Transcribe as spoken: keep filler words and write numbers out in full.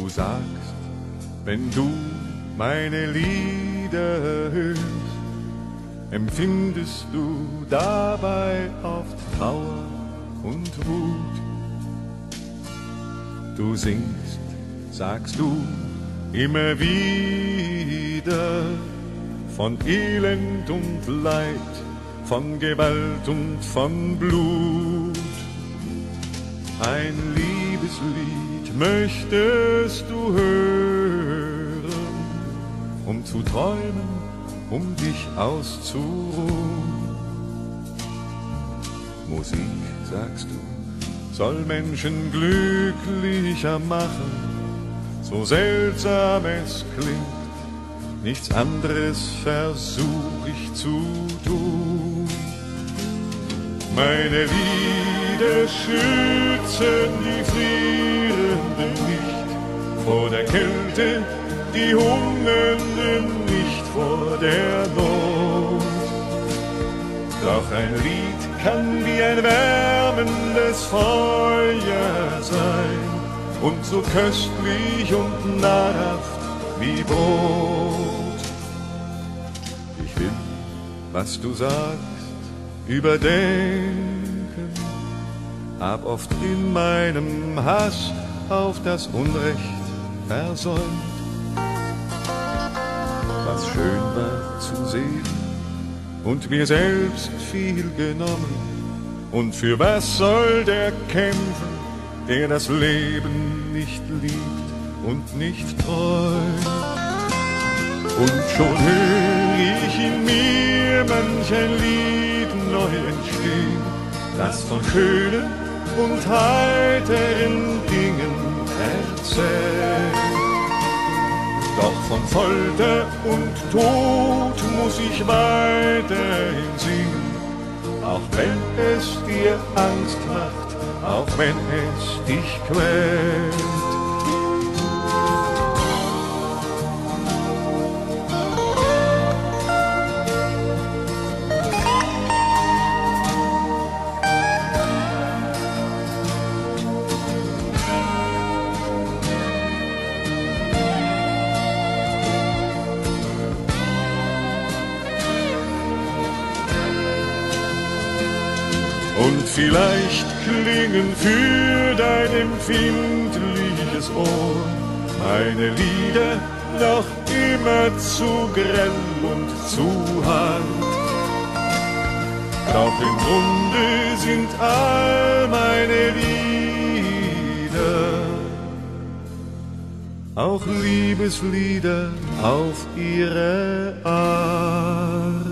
sagst, wenn du meine Lieder hörst, empfindest du dabei oft Trauer und Wut. Du singst, sagst du, immer wieder von Elend und Leid, von Gewalt und von Blut. Ein Liebeslied möchtest du hören, um zu träumen, um dich auszuruhen. Musik, sagst du, soll Menschen glücklicher machen, so seltsam es klingt, nichts anderes versuch ich zu tun. Meine Lieder schützen die Frierenden nicht vor der Kälte, die Hungernden nicht vor der Not. Doch ein Lied kann wie ein wärmendes Feuer sein und so köstlich und nahrhaft wie Brot. Ich will, was du sagst, überdenken, hab oft in meinem Hass auf das Unrecht versäumt, was schön war zu sehen und mir selbst viel genommen. Und für was soll der kämpfen, der das Leben nicht liebt und nicht träumt? Und schon hör ich in mir manch ein Lied neu entstehen, das von schönen und heiteren Dingen erzählt. Doch von Folter und Tod muss ich weiterhin singen, auch wenn es dir Angst macht, auch wenn es dich quält. Und vielleicht klingen für dein empfindliches Ohr meine Lieder noch immer zu grell und zu hart. Doch im Grunde sind all meine Lieder auch Liebeslieder auf ihre Art.